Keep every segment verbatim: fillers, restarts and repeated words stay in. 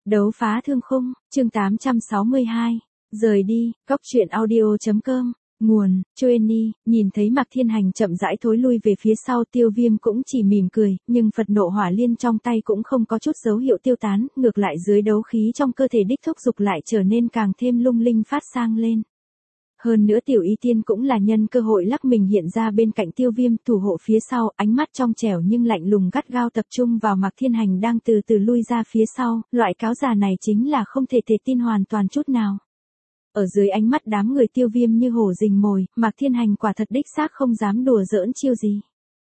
Đấu phá thương khung, chương tám trăm sáu mươi hai. Rời đi, góc truyện audio.com. Nguồn, Chueni. Nhìn thấy Mạc Thiên Hành chậm rãi thối lui về phía sau, Tiêu Viêm cũng chỉ mỉm cười, nhưng Phật nộ hỏa liên trong tay cũng không có chút dấu hiệu tiêu tán, ngược lại dưới đấu khí trong cơ thể đích thúc dục lại trở nên càng thêm lung linh phát sang lên. Hơn nữa Tiểu Y Tiên cũng là nhân cơ hội lắc mình hiện ra bên cạnh Tiêu Viêm, thủ hộ phía sau, ánh mắt trong trẻo nhưng lạnh lùng gắt gao tập trung vào Mạc Thiên Hành đang từ từ lui ra phía sau, loại cáo già này chính là không thể thể tin hoàn toàn chút nào. Ở dưới ánh mắt đám người Tiêu Viêm như hổ rình mồi, Mạc Thiên Hành quả thật đích xác không dám đùa giỡn chiêu gì.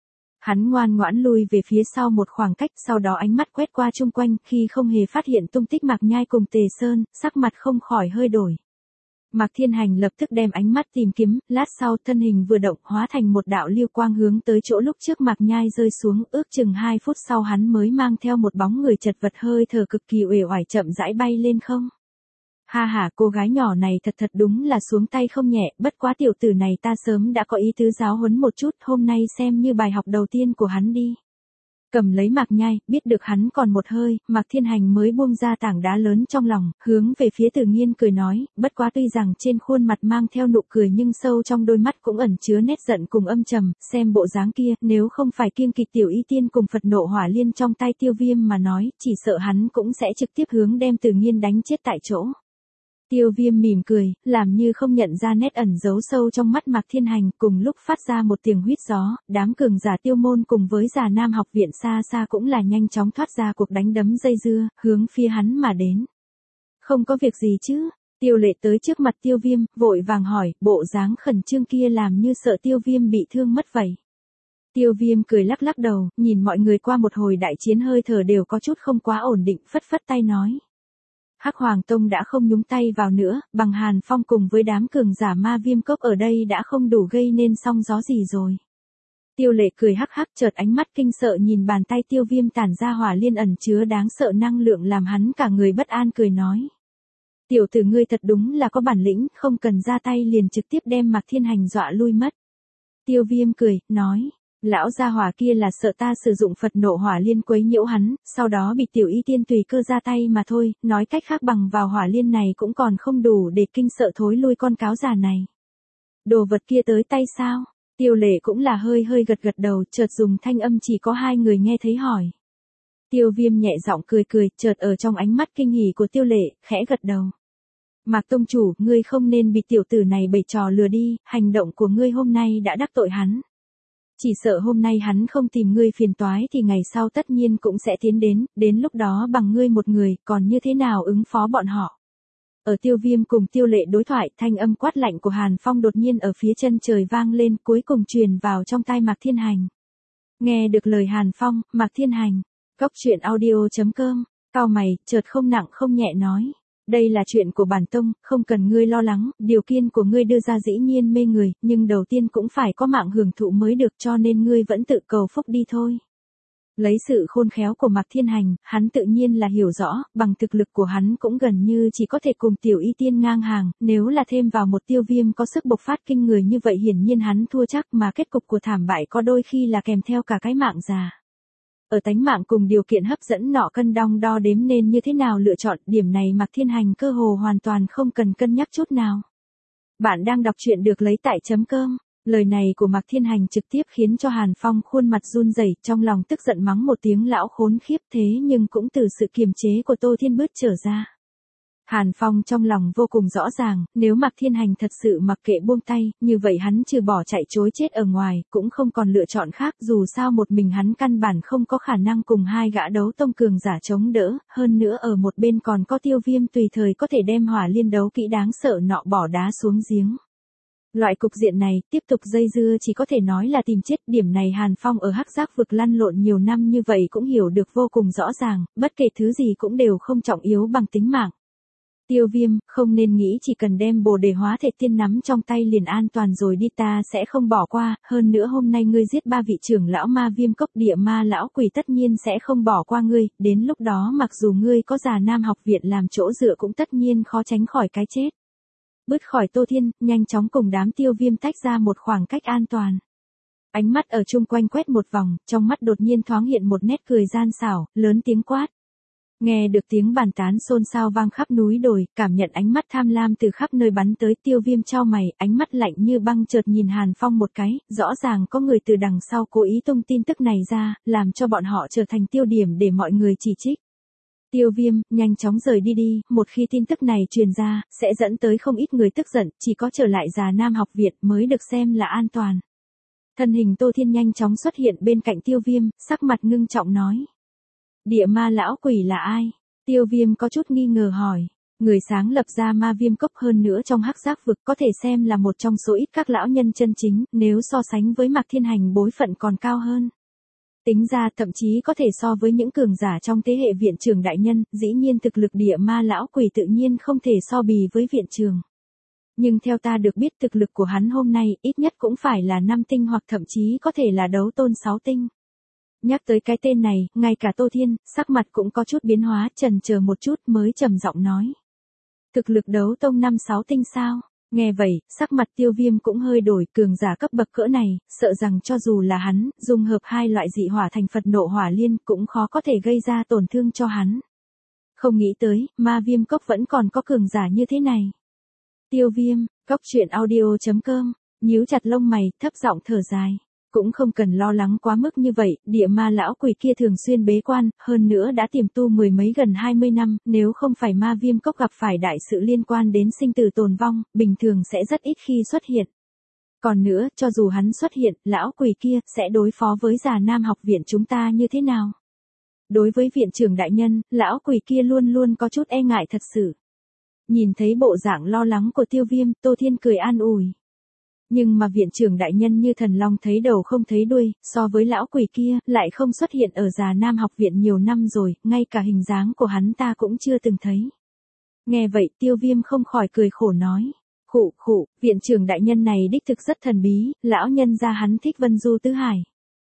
Hắn ngoan ngoãn lui về phía sau một khoảng cách, sau đó ánh mắt quét qua chung quanh, khi không hề phát hiện tung tích Mạc Nhai cùng Tề Sơn, sắc mặt không khỏi hơi đổi. Mạc Thiên Hành lập tức đem ánh mắt tìm kiếm, lát sau thân hình vừa động hóa thành một đạo lưu quang hướng tới chỗ lúc trước Mạc Nhai rơi xuống, ước chừng hai phút sau hắn mới mang theo một bóng người chật vật hơi thở cực kỳ uể oải chậm rãi bay lên không. Ha ha, cô gái nhỏ này thật thật đúng là xuống tay không nhẹ, bất quá tiểu tử này ta sớm đã có ý tứ giáo huấn một chút, hôm nay xem như bài học đầu tiên của hắn đi. Cầm lấy Mạc Nhai, biết được hắn còn một hơi, Mạc Thiên Hành mới buông ra tảng đá lớn trong lòng, hướng về phía Tử Nghiên cười nói, bất quá tuy rằng trên khuôn mặt mang theo nụ cười nhưng sâu trong đôi mắt cũng ẩn chứa nét giận cùng âm trầm, xem bộ dáng kia, nếu không phải kiêng kỵ Tiểu Y Tiên cùng Phật nộ hỏa liên trong tay Tiêu Viêm mà nói, chỉ sợ hắn cũng sẽ trực tiếp hướng đem Tử Nghiên đánh chết tại chỗ. Tiêu Viêm mỉm cười, làm như không nhận ra nét ẩn giấu sâu trong mắt Mạc Thiên Hành, cùng lúc phát ra một tiếng huýt gió, đám cường giả Tiêu môn cùng với giả Nam học viện xa xa cũng là nhanh chóng thoát ra cuộc đánh đấm dây dưa, hướng phía hắn mà đến. Không có việc gì chứ? Tiêu Lệ tới trước mặt Tiêu Viêm, vội vàng hỏi, bộ dáng khẩn trương kia làm như sợ Tiêu Viêm bị thương mất vậy. Tiêu Viêm cười lắc lắc đầu, nhìn mọi người qua một hồi đại chiến hơi thở đều có chút không quá ổn định, phất phất tay nói. Hắc Hoàng Tông đã không nhúng tay vào nữa, bằng Hàn Phong cùng với đám cường giả Ma Viêm Cốc ở đây đã không đủ gây nên sóng gió gì rồi. Tiêu Lệ cười hắc hắc, chợt ánh mắt kinh sợ nhìn bàn tay Tiêu Viêm tản ra hỏa liên ẩn chứa đáng sợ năng lượng làm hắn cả người bất an, cười nói. Tiểu tử ngươi thật đúng là có bản lĩnh, không cần ra tay liền trực tiếp đem Mạc Thiên Hành dọa lui mất. Tiêu Viêm cười, nói. Lão gia hỏa kia là sợ ta sử dụng Phật nộ hỏa liên quấy nhiễu hắn, sau đó bị Tiểu Y Tiên tùy cơ ra tay mà thôi, nói cách khác bằng vào hỏa liên này cũng còn không đủ để kinh sợ thối lui con cáo già này. Đồ vật kia tới tay sao? Tiêu Lệ cũng là hơi hơi gật gật đầu, chợt dùng thanh âm chỉ có hai người nghe thấy hỏi. Tiêu Viêm nhẹ giọng cười cười, chợt ở trong ánh mắt kinh hỉ của Tiêu Lệ, khẽ gật đầu. Mạc Tông chủ, ngươi không nên bị tiểu tử này bày trò lừa đi, hành động của ngươi hôm nay đã đắc tội hắn. Chỉ sợ hôm nay hắn không tìm ngươi phiền toái thì ngày sau tất nhiên cũng sẽ tiến đến, đến lúc đó bằng ngươi một người, còn như thế nào ứng phó bọn họ. Ở Tiêu Viêm cùng Tiêu Lệ đối thoại, thanh âm quát lạnh của Hàn Phong đột nhiên ở phía chân trời vang lên, cuối cùng truyền vào trong tai Mạc Thiên Hành. Nghe được lời Hàn Phong, Mạc Thiên Hành, góc truyện audio.com, cau mày, chợt không nặng không nhẹ nói. Đây là chuyện của bản tông, không cần ngươi lo lắng, điều kiện của ngươi đưa ra dĩ nhiên mê người, nhưng đầu tiên cũng phải có mạng hưởng thụ mới được, cho nên ngươi vẫn tự cầu phúc đi thôi. Lấy sự khôn khéo của Mạc Thiên Hành, hắn tự nhiên là hiểu rõ, bằng thực lực của hắn cũng gần như chỉ có thể cùng Tiểu Y Tiên ngang hàng, nếu là thêm vào một Tiêu Viêm có sức bộc phát kinh người như vậy hiển nhiên hắn thua chắc, mà kết cục của thảm bại có đôi khi là kèm theo cả cái mạng già. Ở tánh mạng cùng điều kiện hấp dẫn nọ cân đong đo đếm nên như thế nào lựa chọn, điểm này Mạc Thiên Hành cơ hồ hoàn toàn không cần cân nhắc chút nào. Bạn đang đọc truyện được lấy tại chấm com. Lời này của Mạc Thiên Hành trực tiếp khiến cho Hàn Phong khuôn mặt run rẩy, trong lòng tức giận mắng một tiếng lão khốn khiếp, thế nhưng cũng từ sự kiềm chế của Tô Thiên Bứt trở ra. Hàn Phong trong lòng vô cùng rõ ràng, nếu Mạc Thiên Hành thật sự mặc kệ buông tay, như vậy hắn trừ bỏ chạy trối chết ở ngoài, cũng không còn lựa chọn khác, dù sao một mình hắn căn bản không có khả năng cùng hai gã đấu tông cường giả chống đỡ, hơn nữa ở một bên còn có Tiêu Viêm tùy thời có thể đem hỏa liên đấu kỹ đáng sợ nọ bỏ đá xuống giếng. Loại cục diện này, tiếp tục dây dưa chỉ có thể nói là tìm chết, điểm này Hàn Phong ở Hắc Giác vực lăn lộn nhiều năm như vậy cũng hiểu được vô cùng rõ ràng, bất kể thứ gì cũng đều không trọng yếu bằng tính mạng. Tiêu Viêm, không nên nghĩ chỉ cần đem Bồ Đề hóa thể tiên nắm trong tay liền an toàn rồi đi, ta sẽ không bỏ qua, hơn nữa hôm nay ngươi giết ba vị trưởng lão Ma Viêm Cốc, địa ma lão quỷ tất nhiên sẽ không bỏ qua ngươi, đến lúc đó mặc dù ngươi có già Nam học viện làm chỗ dựa cũng tất nhiên khó tránh khỏi cái chết. Bứt khỏi Tô Thiên, nhanh chóng cùng đám Tiêu Viêm tách ra một khoảng cách an toàn. Ánh mắt ở chung quanh quét một vòng, trong mắt đột nhiên thoáng hiện một nét cười gian xảo, lớn tiếng quát. Nghe được tiếng bàn tán xôn xao vang khắp núi đồi, cảm nhận ánh mắt tham lam từ khắp nơi bắn tới, Tiêu Viêm chau mày, ánh mắt lạnh như băng chợt nhìn Hàn Phong một cái, rõ ràng có người từ đằng sau cố ý tung tin tức này ra, làm cho bọn họ trở thành tiêu điểm để mọi người chỉ trích. Tiêu Viêm, nhanh chóng rời đi đi, một khi tin tức này truyền ra, sẽ dẫn tới không ít người tức giận, chỉ có trở lại Già Nam học viện mới được xem là an toàn. Thân hình Tô Thiên nhanh chóng xuất hiện bên cạnh Tiêu Viêm, sắc mặt ngưng trọng nói. Địa ma lão quỷ là ai? Tiêu Viêm có chút nghi ngờ hỏi. Người sáng lập ra ma viêm cốc, hơn nữa trong hắc giác vực có thể xem là một trong số ít các lão nhân chân chính, nếu so sánh với Mạc Thiên Hành bối phận còn cao hơn. Tính ra thậm chí có thể so với những cường giả trong thế hệ viện trưởng đại nhân, dĩ nhiên thực lực địa ma lão quỷ tự nhiên không thể so bì với viện trưởng. Nhưng theo ta được biết thực lực của hắn hôm nay ít nhất cũng phải là năm tinh hoặc thậm chí có thể là đấu tôn sáu tinh. Nhắc tới cái tên này, ngay cả Tô Thiên, sắc mặt cũng có chút biến hóa, chần chờ một chút mới trầm giọng nói. Thực lực đấu tông năm sáu tinh sao? Nghe vậy, sắc mặt Tiêu Viêm cũng hơi đổi, cường giả cấp bậc cỡ này, sợ rằng cho dù là hắn, dung hợp hai loại dị hỏa thành Phật nộ hỏa liên cũng khó có thể gây ra tổn thương cho hắn. Không nghĩ tới, ma viêm cốc vẫn còn có cường giả như thế này. Tiêu Viêm, cốc truyện audio chấm com, nhíu chặt lông mày, thấp giọng thở dài. Cũng không cần lo lắng quá mức như vậy, địa ma lão quỷ kia thường xuyên bế quan, hơn nữa đã tiềm tu mười mấy gần hai mươi năm, nếu không phải ma viêm cốc gặp phải đại sự liên quan đến sinh tử tồn vong, bình thường sẽ rất ít khi xuất hiện. Còn nữa, cho dù hắn xuất hiện, lão quỷ kia sẽ đối phó với Già Nam học viện chúng ta như thế nào? Đối với viện trưởng đại nhân, lão quỷ kia luôn luôn có chút e ngại thật sự. Nhìn thấy bộ dạng lo lắng của Tiêu Viêm, Tô Thiên cười an ủi. Nhưng mà viện trưởng đại nhân như thần long thấy đầu không thấy đuôi, so với lão quỷ kia, lại không xuất hiện ở Già Nam học viện nhiều năm rồi, ngay cả hình dáng của hắn ta cũng chưa từng thấy. Nghe vậy Tiêu Viêm không khỏi cười khổ nói. Khụ khụ, viện trưởng đại nhân này đích thực rất thần bí, lão nhân gia hắn thích Vân Du Tứ Hải.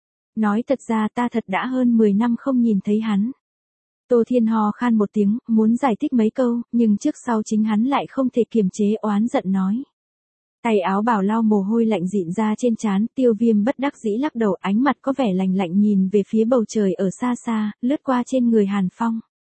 Nói thật ra ta thật đã hơn mười năm không nhìn thấy hắn. Tô Thiên ho khan một tiếng, muốn giải thích mấy câu, nhưng trước sau chính hắn lại không thể kiềm chế oán giận nói. Tay áo bào lau mồ hôi lạnh dịn ra trên trán, Tiêu Viêm bất đắc dĩ lắc đầu, ánh mặt có vẻ lạnh lạnh nhìn về phía bầu trời ở xa xa, lướt qua trên người Hàn Phong.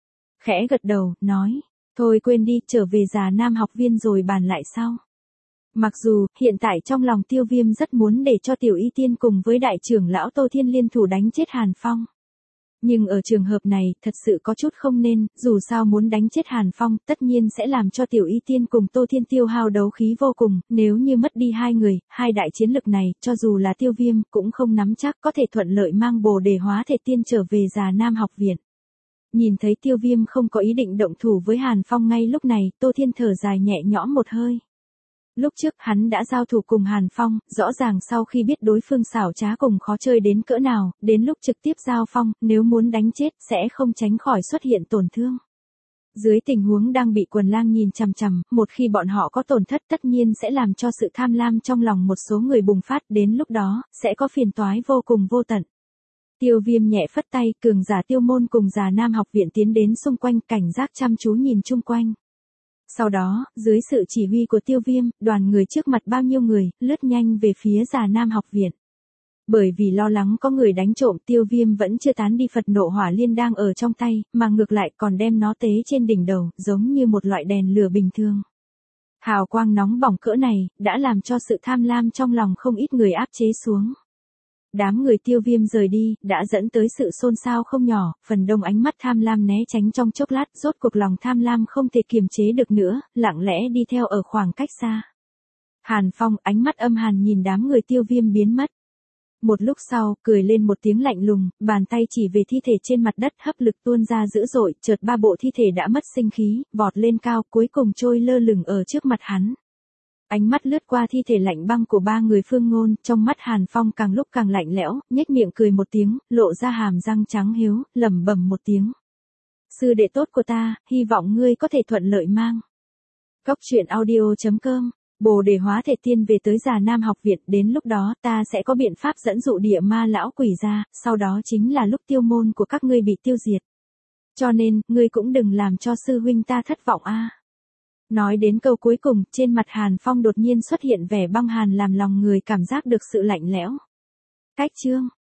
Khẽ gật đầu, nói, thôi quên đi, trở về Già Nam học viên rồi bàn lại sau. Mặc dù, hiện tại trong lòng Tiêu Viêm rất muốn để cho Tiểu Y Tiên cùng với đại trưởng lão Tô Thiên liên thủ đánh chết Hàn Phong. Nhưng ở trường hợp này, thật sự có chút không nên, dù sao muốn đánh chết Hàn Phong, tất nhiên sẽ làm cho Tiểu Y Tiên cùng Tô Thiên tiêu hao đấu khí vô cùng, nếu như mất đi hai người, hai đại chiến lực này, cho dù là Tiêu Viêm, cũng không nắm chắc có thể thuận lợi mang Bồ Đề hóa thể tiên trở về Già Nam học viện. Nhìn thấy Tiêu Viêm không có ý định động thủ với Hàn Phong ngay lúc này, Tô Thiên thở dài nhẹ nhõm một hơi. Lúc trước hắn đã giao thủ cùng Hàn Phong, rõ ràng sau khi biết đối phương xảo trá cùng khó chơi đến cỡ nào, đến lúc trực tiếp giao phong, nếu muốn đánh chết sẽ không tránh khỏi xuất hiện tổn thương. Dưới tình huống đang bị Quần Lang nhìn chằm chằm, một khi bọn họ có tổn thất tất nhiên sẽ làm cho sự tham lam trong lòng một số người bùng phát, đến lúc đó, sẽ có phiền toái vô cùng vô tận. Tiêu Viêm nhẹ phất tay, cường giả Tiêu Môn cùng Già Nam học viện tiến đến xung quanh, cảnh giác chăm chú nhìn chung quanh. Sau đó, dưới sự chỉ huy của Tiêu Viêm, đoàn người trước mặt bao nhiêu người, lướt nhanh về phía Già Nam học viện. Bởi vì lo lắng có người đánh trộm, Tiêu Viêm vẫn chưa tán đi Phật nộ hỏa liên đang ở trong tay, mà ngược lại còn đem nó tế trên đỉnh đầu, giống như một loại đèn lửa bình thường. Hào quang nóng bỏng cỡ này, đã làm cho sự tham lam trong lòng không ít người áp chế xuống. Đám người Tiêu Viêm rời đi, đã dẫn tới sự xôn xao không nhỏ, phần đông ánh mắt tham lam né tránh trong chốc lát, rốt cuộc lòng tham lam không thể kiềm chế được nữa, lặng lẽ đi theo ở khoảng cách xa. Hàn Phong ánh mắt âm hàn nhìn đám người Tiêu Viêm biến mất. Một lúc sau, cười lên một tiếng lạnh lùng, bàn tay chỉ về thi thể trên mặt đất, hấp lực tuôn ra dữ dội, chợt ba bộ thi thể đã mất sinh khí, vọt lên cao, cuối cùng trôi lơ lửng ở trước mặt hắn. Ánh mắt lướt qua thi thể lạnh băng của ba người Phương Ngôn, trong mắt Hàn Phong càng lúc càng lạnh lẽo, nhếch miệng cười một tiếng, lộ ra hàm răng trắng hiếu, lẩm bẩm một tiếng. Sư đệ tốt của ta, hy vọng ngươi có thể thuận lợi mang. Cốc truyện audio chấm com, Bồ Đề hóa thể tiên về tới Già Nam học viện, đến lúc đó ta sẽ có biện pháp dẫn dụ địa ma lão quỷ ra, sau đó chính là lúc Tiêu Môn của các ngươi bị tiêu diệt. Cho nên, ngươi cũng đừng làm cho sư huynh ta thất vọng a. Nói đến câu cuối cùng, trên mặt Hàn Phong đột nhiên xuất hiện vẻ băng hàn làm lòng người cảm giác được sự lạnh lẽo. Cách chương